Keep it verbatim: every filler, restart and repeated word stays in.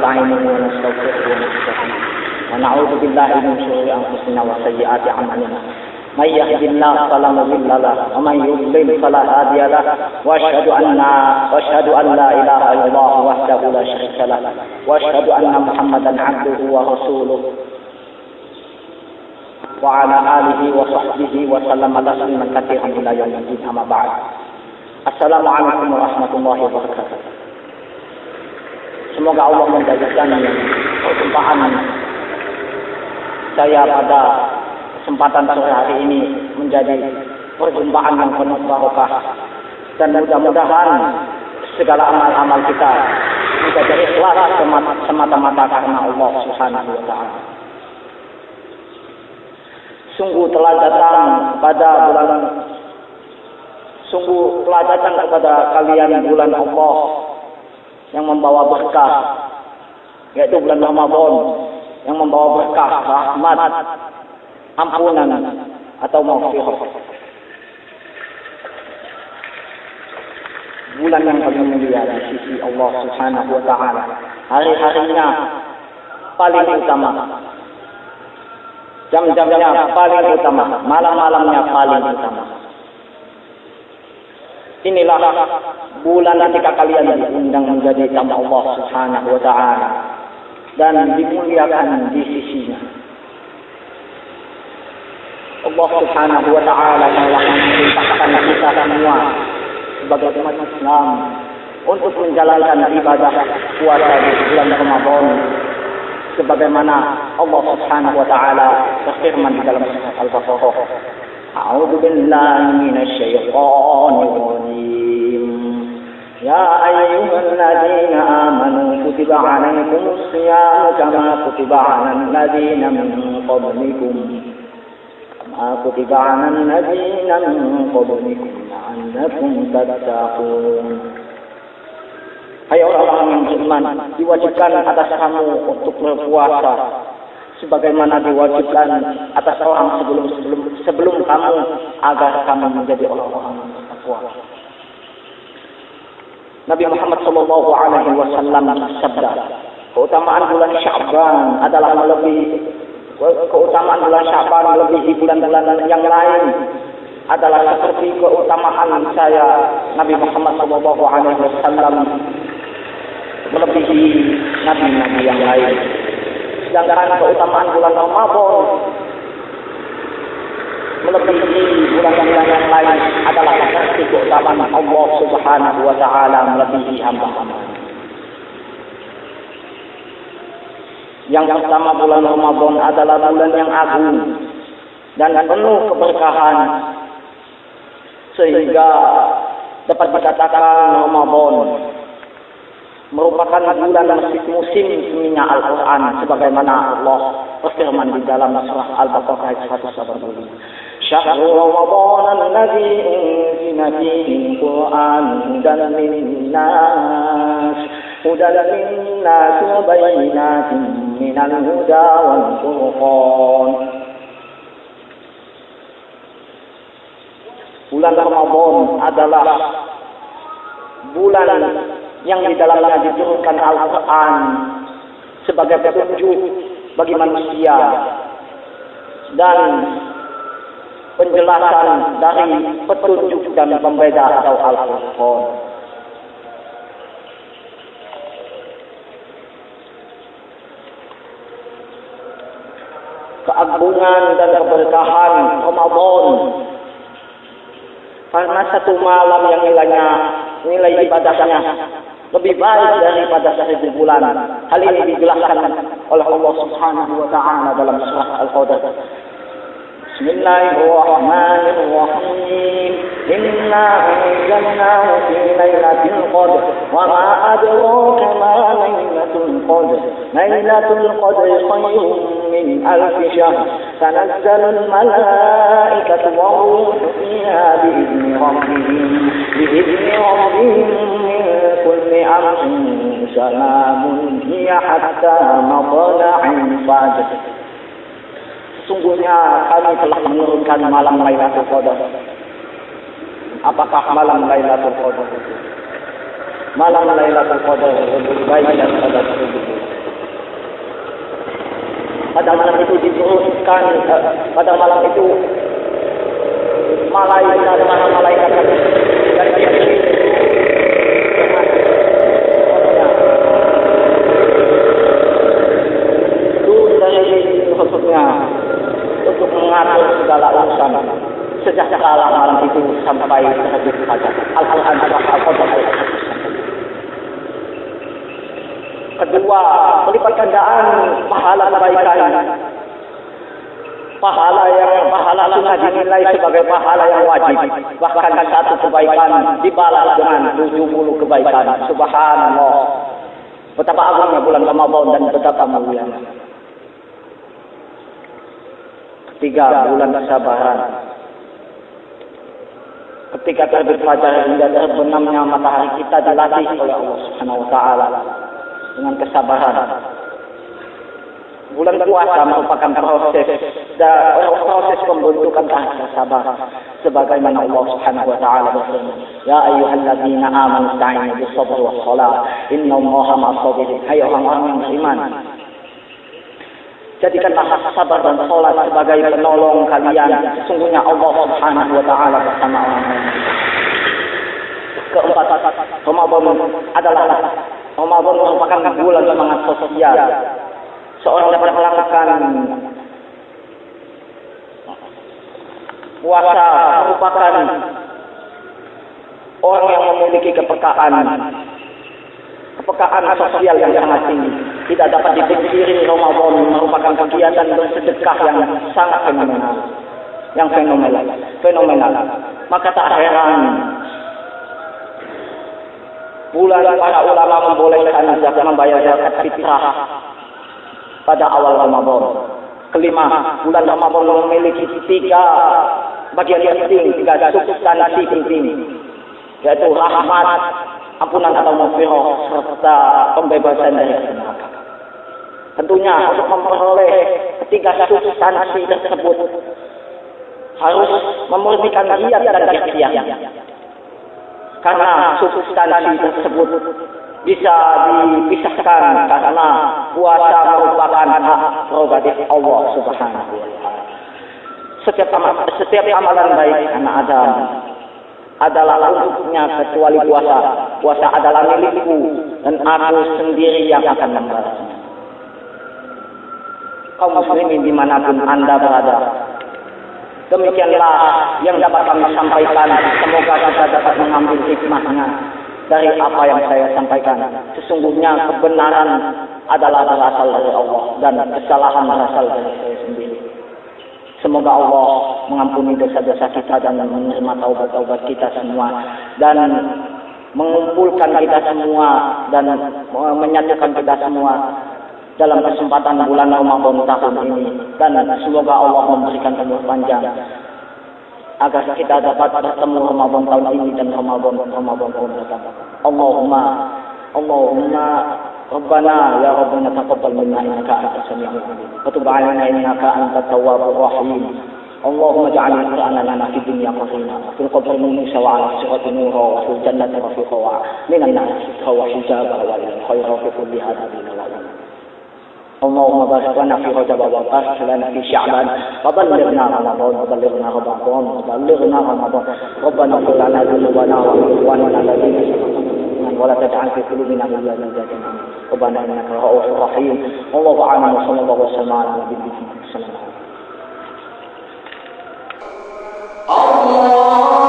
ونستعينه ونستغفره ونستهديه ونعوذ بالله من شرور أنفسنا وسيئات أعمالنا من يهد الله فلا مضل له ومن يضلل فلا هادي له وأشهد أن وأشهد أن لا إله إلا الله وحده لا شريك له وأشهد أن محمدا عبده ورسوله وعلى آله وصحبه وسلم تسليما كثيرا إلى يوم الدين أما بعد. Assalamualaikum warahmatullahi wabarakatuh. Semoga Allah menjadikan perjumpaan saya pada kesempatan sore hari ini menjadi perjumpaan yang penuh barokah, dan mudah-mudahan segala amal-amal kita menjadi ikhlas semata-mata karena Allah Subhanahu wa taala. Sungguh telah datang pada bulan Sungguh telah datang kepada kalian bulan Allah yang membawa berkah, yaitu bulan Ramadan yang membawa berkah, rahmat, ampunan atau maghfirah. Bulan yang paling mulia di sisi Allah Subhanahu wa taala. Hari-harinya paling utama, jam-jamnya paling utama, malam-malamnya paling utama. Inilah bulan ketika kalian diundang menjadi tamu Allah Subhanahu wa taala dan dimuliakan di sisinya. Allah Subhanahu wa taala telah memerintahkan kita semua sebagai umat Islam untuk menjalankan ibadah puasa di bulan Ramadan sebagaimana Allah Subhanahu wa taala berfirman di dalam surat Al-Baqarah. A'udzu billahi minasy syaithanir rajim. Ya ayyuhalladzina amanu kutiba 'alaikumus shiyam kama kutiba 'alal ladzina min qablikum kama kutiba 'alal ladzina min qablikum la'allakum tattaqun. Hai orang-orang yang beriman, diwajibkan atas kamu untuk berpuasa sebagaimana diwajibkan atas orang sebelum sebelum sebelum kamu agar kamu menjadi orang-orang yang bertakwa. Nabi Muhammad sallallahu alaihi wasallam bersabda, keutamaan bulan Sya'ban adalah melebihi keutamaan bulan Sya'ban melebihi bulan-bulan yang lain adalah seperti keutamaan saya Nabi Muhammad sallallahu alaihi wasallam melebihi nabi-nabi yang lain. Sedangkan keutamaan bulan Ramadan melebihi bulan-bulan yang lain adalah seperti keutamaan Allah Subhanahu wa taala melebihi hamba-hamba. Yang pertama, bulan Ramadan adalah bulan yang agung dan penuh keberkahan, sehingga dapat dikatakan Ramadan merupakan bulan musim seminya Al-Quran sebagaimana Allah berfirman di dalam surah Al-Baqarah ayat seratus delapan puluh. Syahrul Ramadan alladzi unzila fihi al-Qur'an hudan lin-nas hudan lin-nas wa bayyinatin minal huda wal furqan. Bulan Ramadan adalah bulan yang di dalamnya diturunkan Al-Quran sebagai petunjuk bagi manusia dan penjelasan dari petunjuk dan pembeda atau Al-Furqan. Keagungan dan keberkahan Ramadan karena satu malam yang nilainya nilai ibadahnya lebih baik daripada seribu bulan. Hal ini dijelaskan oleh Allah Subhanahu wa taala dalam surah Al-Qadr. Bismillahirrahmanirrahim. Inna anzalnahu fi lailatul qadr wa ma adraka ma lailatul qadr. Lailatul qadr khayrun min alf shahr. Tanazzalul malaikatu wa ruhu fiha bi idzni rabbihim bi idzni rabbihim min kulli amrin salamun hiya hatta matla'il fajr. Sungguhnya kami telah menurunkan malam Lailatul Qadar. Apakah malam Lailatul Qadar itu? Malam Lailatul Qadar lebih baik daripada seribu bulan. memberikan uh, pada malam itu malaikat para malaikat dari itu dari khususnya untuk mengatur segala urusan sejak kala malam itu sampai terbit fajar. Al-Quran Al-Qadar. Kedua, melipat gandaan pahala kebaikan. Pahala yang pahala sunnah dinilai sebagai pahala yang wajib. Bahkan satu kebaikan dibalas dengan tujuh puluh kebaikan. Subhanallah. Betapa agungnya bulan Ramadan dan betapa mulianya. Ketiga, bulan kesabaran. Ketika terbit fajar hingga terbenamnya matahari kita dilatih oleh Allah Subhanahu wa taala dengan kesabaran. Bulan puasa merupakan proses dan proses pembentukan rasa sabar sebagaimana Allah Subhanahu wa taala berfirman, "Ya ayyuhalladzina amanu ista'inu bis-sabri was-shalah, innallaha ma'as-sabirin." Hai orang-orang yang beriman, jadikanlah sabar dan salat sebagai penolong kalian. Sesungguhnya Allah Subhanahu wa taala bersama orang-orang. Keempat, Ramadan adalah Ramadan merupakan bulan semangat sosial. Seorang dapat melakukan puasa merupakan orang yang memiliki kepekaan kepekaan sosial yang sangat tinggi. Tidak dapat dipungkiri Ramadan merupakan kegiatan bersedekah yang sangat fenomenal, yang fenomenal, fenomenal. Maka tak heran bulan para ulama membolehkan zakat membayar zakat fitrah pada awal Ramadan. Kelima, bulan Ramadan memiliki tiga bagian penting, tiga substansi penting, yaitu rahmat, ampunan atau maghfirah serta pembebasan dari neraka. Tentunya untuk memperoleh ketiga substansi tersebut harus memurnikan niat dan ikhtiar. Karena substansi tersebut bisa dipisahkan karena puasa merupakan hak prerogatif Allah Subhanahu wa taala. Setiap amal, setiap amalan baik anak Adam adalah untuknya kecuali puasa. Puasa adalah milikku dan aku sendiri yang akan membalasnya. Kaum muslimin dimanapun Anda berada, demikianlah yang dapat kami sampaikan. Semoga kita dapat mengambil hikmahnya dari apa yang saya sampaikan. Sesungguhnya kebenaran adalah berasal dari Allah dan kesalahan berasal dari saya sendiri. Semoga Allah mengampuni dosa-dosa kita dan menerima taubat-taubat kita semua dan mengumpulkan kita semua dan menyatukan kita semua dalam kesempatan bulan Ramadan tahun ini, dan semoga Allah memberikan umur panjang agar kita dapat bertemu Ramadan tahun ini dan Ramadan Ramadan tahun depan. Allahumma Allahumma Rabbana ya Rabbana taqabbal minna innaka antas samiul alim wa tub 'alaina innaka antat tawwabur rahim. Allahumma ij'al al-Qur'ana lana fid dunya qarina wa fil qabri nusa wa 'ala sirati nura wa fil jannati rafiqa wa minan nar sitra wa hijaba wa lil khairi fi kulli hadin wa اللهم بارك لنا في رجب وبارك لنا في شعبان وبلغنا رمضان وبلغنا رمضان وبلغنا رمضان ربنا اغفر لنا ذنوبنا واخواننا الذين سبقونا ولا تجعل في قلوبنا غلا للذين امنوا ربنا انك رؤوف رحيم والله اعلم وصلى الله وسلم على نبينا محمد.